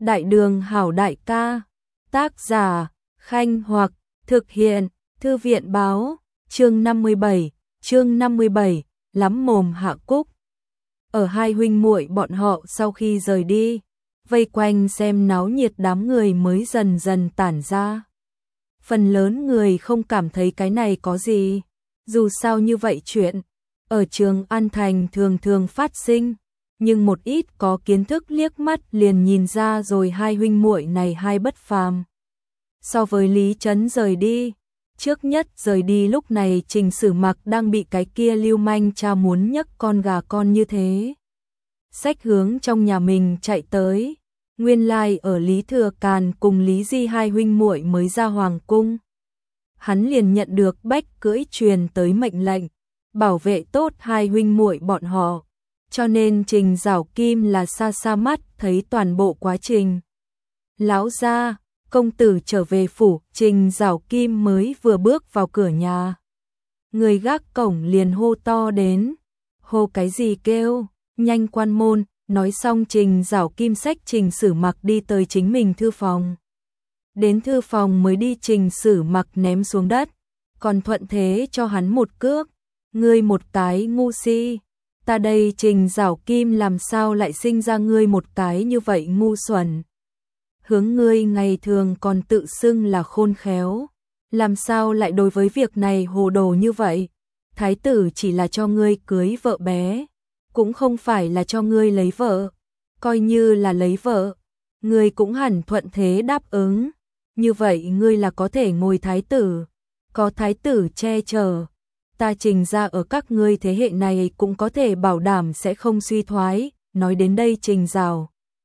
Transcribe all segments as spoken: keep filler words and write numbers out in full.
Đại đường hảo đại ca, tác giả, Khanh Hoặc, thực hiện, Thư viện báo, chương năm mươi bảy, chương năm mươi bảy, lắm mồm Hạ Cúc. Ở hai huynh muội bọn họ sau khi rời đi, vây quanh xem náo nhiệt đám người mới dần dần tản ra. Phần lớn người không cảm thấy cái này có gì, dù sao như vậy chuyện, ở Trường An Thành thường thường phát sinh. Nhưng một ít có kiến thức liếc mắt liền nhìn ra rồi hai huynh muội này hai bất phàm. So với Lý Trấn rời đi, trước nhất rời đi lúc này Trình Sử Mặc đang bị cái kia lưu manh cha muốn nhấc con gà con như thế. Xách hướng trong nhà mình chạy tới, nguyên lai ở Lý Thừa Càn cùng Lý Di hai huynh muội mới ra hoàng cung. Hắn liền nhận được bách cưỡi truyền tới mệnh lệnh, bảo vệ tốt hai huynh muội bọn họ. Cho nên Trình Giảo Kim là xa xa mắt thấy toàn bộ quá trình. Lão gia, công tử trở về phủ, Trình Giảo Kim mới vừa bước vào cửa nhà. Người gác cổng liền hô to đến. Hô cái gì kêu, nhanh quan môn, nói xong Trình Giảo Kim xách Trình Sử Mặc đi tới chính mình thư phòng. Đến thư phòng mới đi Trình Sử Mặc ném xuống đất, còn thuận thế cho hắn một cước. Ngươi một cái ngu si. Ta đây Trình Giảo Kim làm sao lại sinh ra ngươi một cái như vậy ngu xuẩn. Hướng ngươi ngày thường còn tự xưng là khôn khéo, làm sao lại đối với việc này hồ đồ như vậy. Thái tử chỉ là cho ngươi cưới vợ bé, cũng không phải là cho ngươi lấy vợ. Coi như là lấy vợ, ngươi cũng hẳn thuận thế đáp ứng. Như vậy ngươi là có thể ngồi thái tử, có thái tử che chở. Ta Trình ra ở các ngươi thế hệ này cũng có thể bảo đảm sẽ không suy thoái. Nói đến đây Trình Giảo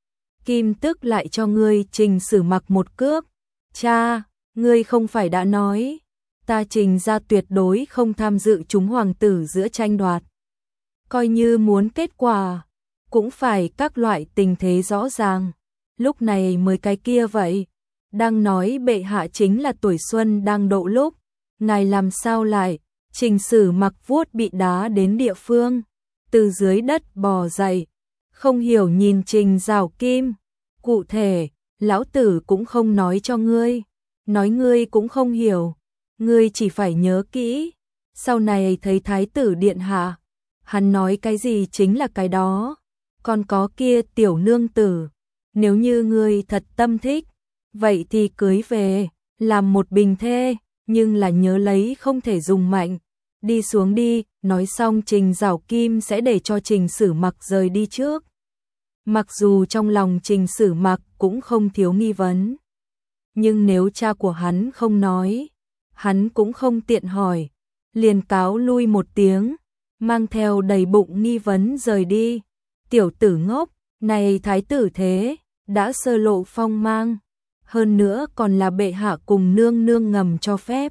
Kim tức lại cho ngươi Trình Sử Mặc một cước. Cha, ngươi không phải đã nói, ta Trình ra tuyệt đối không tham dự chúng hoàng tử giữa tranh đoạt. Coi như muốn kết quả, cũng phải các loại tình thế rõ ràng. Lúc này mới cái kia vậy. Đang nói bệ hạ chính là tuổi xuân đang độ lúc. Ngài làm sao lại. Trình Sử Mặc vuốt bị đá đến địa phương, từ dưới đất bò dậy, không hiểu nhìn Trình Giảo Kim. Cụ thể, lão tử cũng không nói cho ngươi, nói ngươi cũng không hiểu, ngươi chỉ phải nhớ kỹ, sau này thấy thái tử điện hạ, hắn nói cái gì chính là cái đó. Còn có kia tiểu nương tử, nếu như ngươi thật tâm thích, vậy thì cưới về, làm một bình thê, nhưng là nhớ lấy không thể dùng mạnh. Đi xuống đi, nói xong Trình Giảo Kim sẽ để cho Trình Sử Mặc rời đi trước. Mặc dù trong lòng Trình Sử Mặc cũng không thiếu nghi vấn, nhưng nếu cha của hắn không nói, hắn cũng không tiện hỏi, liền cáo lui một tiếng, mang theo đầy bụng nghi vấn rời đi. Tiểu tử ngốc, này thái tử thế, đã sơ lộ phong mang, hơn nữa còn là bệ hạ cùng nương nương ngầm cho phép.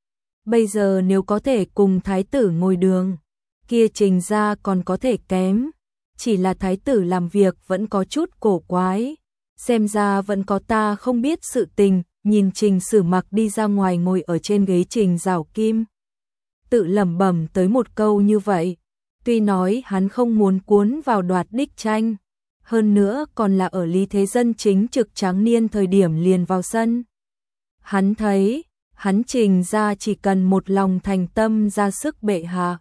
Bây giờ nếu có thể cùng thái tử ngồi đường, kia Trình ra còn có thể kém, chỉ là thái tử làm việc vẫn có chút cổ quái, xem ra vẫn có ta không biết sự tình. Nhìn Trình Sử Mặc đi ra ngoài ngồi ở trên ghế, Trình Giảo Kim tự lẩm bẩm tới một câu như vậy, tuy nói hắn không muốn cuốn vào đoạt đích tranh, hơn nữa còn là ở Lý Thế Dân chính trực tráng niên thời điểm liền vào sân. Hắn thấy hắn Trình ra chỉ cần một lòng thành tâm ra sức bệ hạ.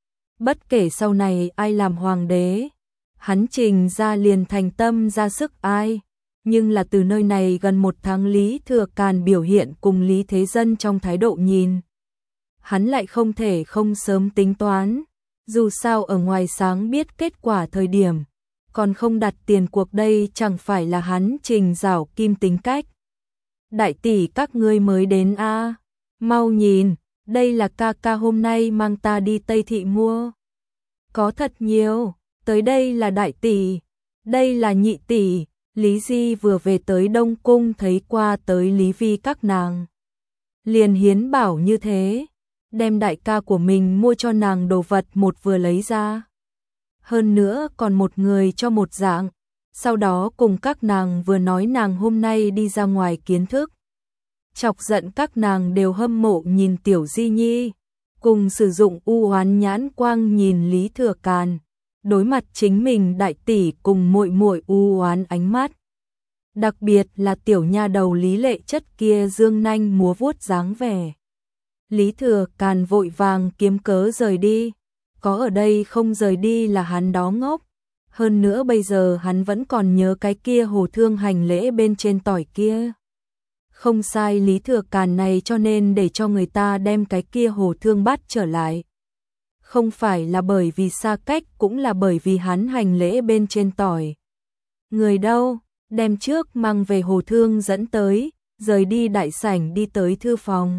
Bất kể sau này ai làm hoàng đế, hắn Trình ra liền thành tâm ra sức ai. Nhưng là từ nơi này gần một tháng Lý Thừa Càn biểu hiện cùng Lý Thế Dân trong thái độ nhìn, hắn lại không thể không sớm tính toán. Dù sao ở ngoài sáng biết kết quả thời điểm, còn không đặt tiền cuộc đây chẳng phải là hắn Trình Giảo Kim tính cách. Đại tỷ các ngươi mới đến a à? Mau nhìn, đây là ca ca hôm nay mang ta đi Tây Thị mua. Có thật nhiều, tới đây là đại tỷ, đây là nhị tỷ. Lý Di vừa về tới Đông Cung thấy qua tới Lý Vi các nàng, liền hiến bảo như thế, đem đại ca của mình mua cho nàng đồ vật một vừa lấy ra. Hơn nữa còn một người cho một dạng, sau đó cùng các nàng vừa nói nàng hôm nay đi ra ngoài kiến thức. Chọc giận các nàng đều hâm mộ nhìn tiểu Di Nhi, cùng sử dụng u oán nhãn quang nhìn Lý Thừa Càn, đối mặt chính mình đại tỷ cùng muội muội u oán ánh mắt. Đặc biệt là tiểu nha đầu Lý Lệ Chất kia dương nanh múa vuốt dáng vẻ. Lý Thừa Càn vội vàng kiếm cớ rời đi, có ở đây không rời đi là hắn đó ngốc. Hơn nữa bây giờ hắn vẫn còn nhớ cái kia Hồ Thương hành lễ bên trên tỏi kia. Không sai, Lý Thừa Càn này cho nên để cho người ta đem cái kia Hồ Thương bắt trở lại. Không phải là bởi vì xa cách, cũng là bởi vì hắn hành lễ bên trên tỏi. Người đâu, đem trước mang về Hồ Thương dẫn tới, rời đi đại sảnh đi tới thư phòng.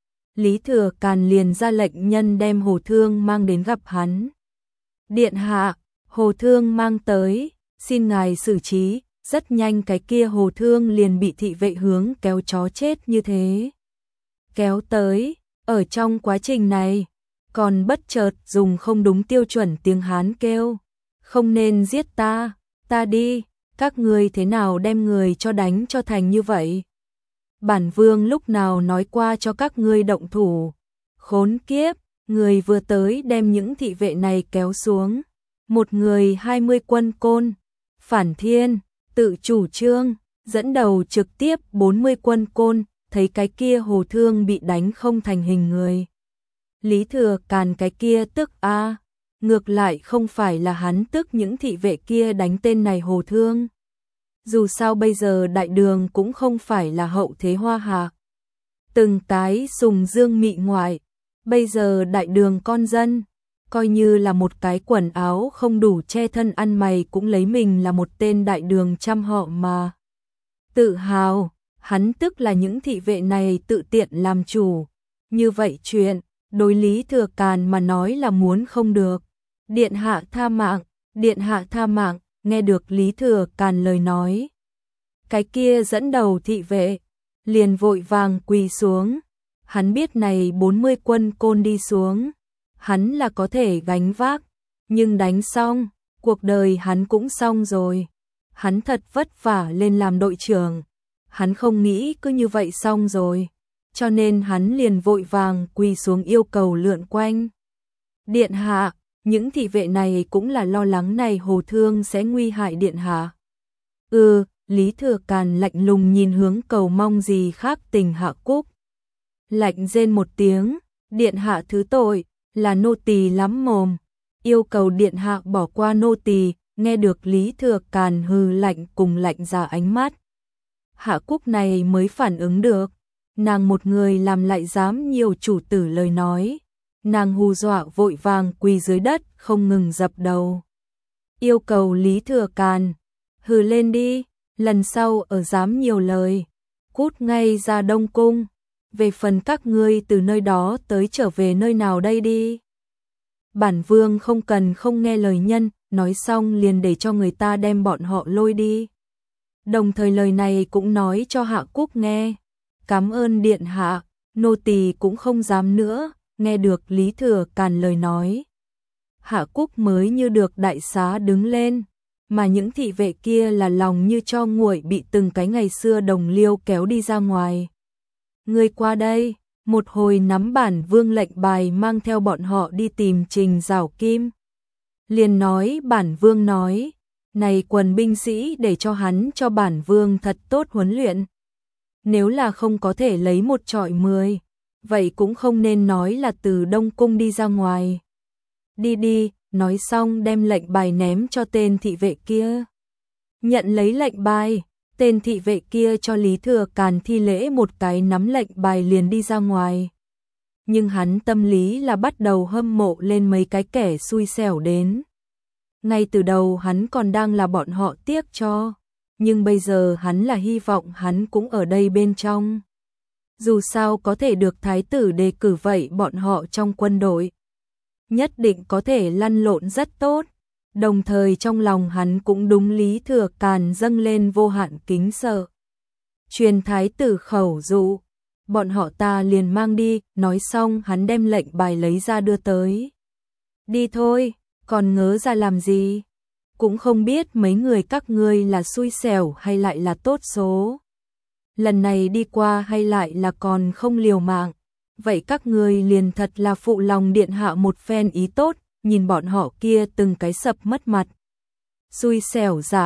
Lý Thừa Càn liền ra lệnh nhân đem Hồ Thương mang đến gặp hắn. Điện hạ, Hồ Thương mang tới, xin ngài xử trí. Rất nhanh cái kia Hồ Thương liền bị thị vệ hướng kéo chó chết như thế. Kéo tới, ở trong quá trình này, còn bất chợt dùng không đúng tiêu chuẩn tiếng Hán kêu. Không nên giết ta, ta đi, các ngươi thế nào đem người cho đánh cho thành như vậy? Bản vương lúc nào nói qua cho các ngươi động thủ? Khốn kiếp, người vừa tới đem những thị vệ này kéo xuống. Một người hai mươi quân côn, phản thiên, tự chủ trương, dẫn đầu trực tiếp bốn mươi quân côn, thấy cái kia Hồ Thương bị đánh không thành hình người. Lý Thừa Càn cái kia tức a, ngược lại không phải là hắn tức những thị vệ kia đánh tên này Hồ Thương. Dù sao bây giờ đại đường cũng không phải là hậu thế hoa hạ. Từng cái sùng dương mị ngoại, bây giờ đại đường con dân, coi như là một cái quần áo không đủ che thân ăn mày cũng lấy mình là một tên đại đường trăm họ mà. Tự hào, hắn tức là những thị vệ này tự tiện làm chủ. Như vậy chuyện, đối Lý Thừa Càn mà nói là muốn không được. Điện hạ tha mạng, điện hạ tha mạng, nghe được Lý Thừa Càn lời nói. Cái kia dẫn đầu thị vệ, liền vội vàng quỳ xuống. Hắn biết này bốn mươi quân côn đi xuống, hắn là có thể gánh vác, nhưng đánh xong, cuộc đời hắn cũng xong rồi. Hắn thật vất vả lên làm đội trưởng, hắn không nghĩ cứ như vậy xong rồi, cho nên hắn liền vội vàng quỳ xuống yêu cầu lượn quanh. Điện hạ, những thị vệ này cũng là lo lắng này Hồ Thương sẽ nguy hại điện hạ. Ừ, Lý Thừa Càn lạnh lùng nhìn hướng cầu mong gì khác Tình Hạ Cúc. Lạnh rên một tiếng, điện hạ thứ tội, là nô tỳ lắm mồm, yêu cầu điện hạ bỏ qua nô tỳ. Nghe được Lý Thừa Càn hừ lạnh cùng lạnh ra ánh mắt. Hạ Cúc này mới phản ứng được, nàng một người làm lại dám nhiều chủ tử lời nói. Nàng hù dọa vội vàng quỳ dưới đất không ngừng dập đầu. Yêu cầu Lý Thừa Càn, hừ lên đi, lần sau ở dám nhiều lời, cút ngay ra Đông Cung. Về phần các ngươi từ nơi đó tới trở về nơi nào đây đi. Bản vương không cần không nghe lời nhân, nói xong liền để cho người ta đem bọn họ lôi đi. Đồng thời lời này cũng nói cho Hạ Cúc nghe. Cảm ơn điện hạ, nô tỳ cũng không dám nữa. Nghe được Lý Thừa Càn lời nói, Hạ Cúc mới như được đại xá đứng lên, mà những thị vệ kia là lòng như cho nguội bị từng cái ngày xưa đồng liêu kéo đi ra ngoài. Người qua đây, một hồi nắm bản vương lệnh bài mang theo bọn họ đi tìm Trình Giảo Kim. Liền nói bản vương nói, này quần binh sĩ để cho hắn cho bản vương thật tốt huấn luyện. Nếu là không có thể lấy một trọi mười, vậy cũng không nên nói là từ Đông Cung đi ra ngoài. Đi đi, nói xong đem lệnh bài ném cho tên thị vệ kia. Nhận lấy lệnh bài, tên thị vệ kia cho Lý Thừa Càn thi lễ một cái nắm lệnh bài liền đi ra ngoài. Nhưng hắn tâm lý là bắt đầu hâm mộ lên mấy cái kẻ xui xẻo đến. Ngay từ đầu hắn còn đang là bọn họ tiếc cho, nhưng bây giờ hắn là hy vọng hắn cũng ở đây bên trong. Dù sao có thể được thái tử đề cử vậy bọn họ trong quân đội nhất định có thể lăn lộn rất tốt. Đồng thời trong lòng hắn cũng đúng Lý Thừa Càn dâng lên vô hạn kính sợ. Truyền thái tử khẩu dụ, bọn họ ta liền mang đi, nói xong hắn đem lệnh bài lấy ra đưa tới. Đi thôi, còn ngớ ra làm gì? Cũng không biết mấy người các ngươi là xui xẻo hay lại là tốt số. Lần này đi qua hay lại là còn không liều mạng. Vậy các ngươi liền thật là phụ lòng điện hạ một phen ý tốt, nhìn bọn họ kia từng cái sập mất mặt. Xui xẻo dạng,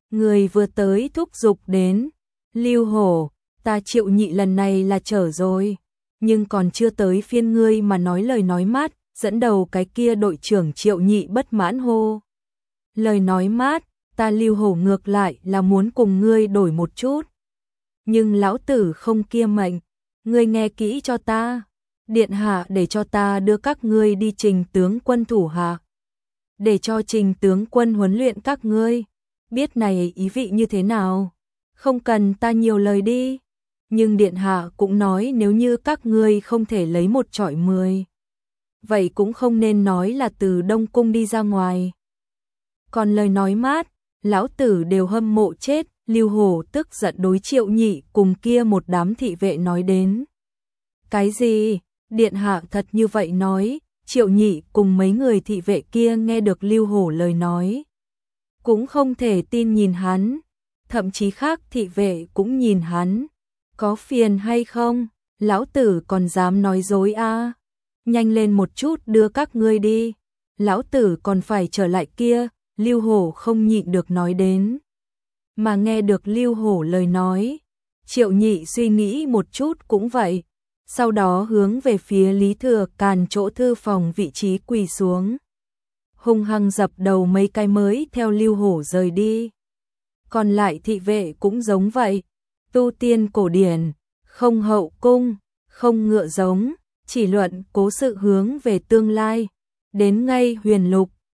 Người vừa tới thúc giục đến. Lưu Hổ, ta Triệu Nhị lần này là trở rồi. Nhưng còn chưa tới phiên ngươi mà nói lời nói mát, dẫn đầu cái kia đội trưởng Triệu Nhị bất mãn hô. Lời nói mát, ta Lưu Hổ ngược lại là muốn cùng ngươi đổi một chút. Nhưng lão tử không kia mệnh, ngươi nghe kỹ cho ta. Điện hạ để cho ta đưa các ngươi đi Trình tướng quân thủ hạ. Để cho Trình tướng quân huấn luyện các ngươi. Biết này ý vị như thế nào? Không cần ta nhiều lời đi. Nhưng điện hạ cũng nói nếu như các ngươi không thể lấy một chọi mười. Vậy cũng không nên nói là từ Đông Cung đi ra ngoài. Còn lời nói mát, lão tử đều hâm mộ chết. Lưu Hổ tức giận đối Triệu Nhị cùng kia một đám thị vệ nói đến. Cái gì? Điện hạ thật như vậy nói? Triệu Nhị cùng mấy người thị vệ kia nghe được Lưu Hổ lời nói. Cũng không thể tin nhìn hắn. Thậm chí khác thị vệ cũng nhìn hắn. Có phiền hay không? Lão tử còn dám nói dối à? Nhanh lên một chút đưa các ngươi đi. Lão tử còn phải trở lại kia. Lưu Hổ không nhịn được nói đến. Mà nghe được Lưu Hổ lời nói, Triệu Nhị suy nghĩ một chút cũng vậy. Sau đó hướng về phía Lý Thừa Càn chỗ thư phòng vị trí quỳ xuống. Hung hăng dập đầu mấy cái mới theo Lưu Hổ rời đi. Còn lại thị vệ cũng giống vậy. Tu tiên cổ điển, không hậu cung, không ngựa giống, chỉ luận cố sự hướng về tương lai. Đến ngay huyền lục,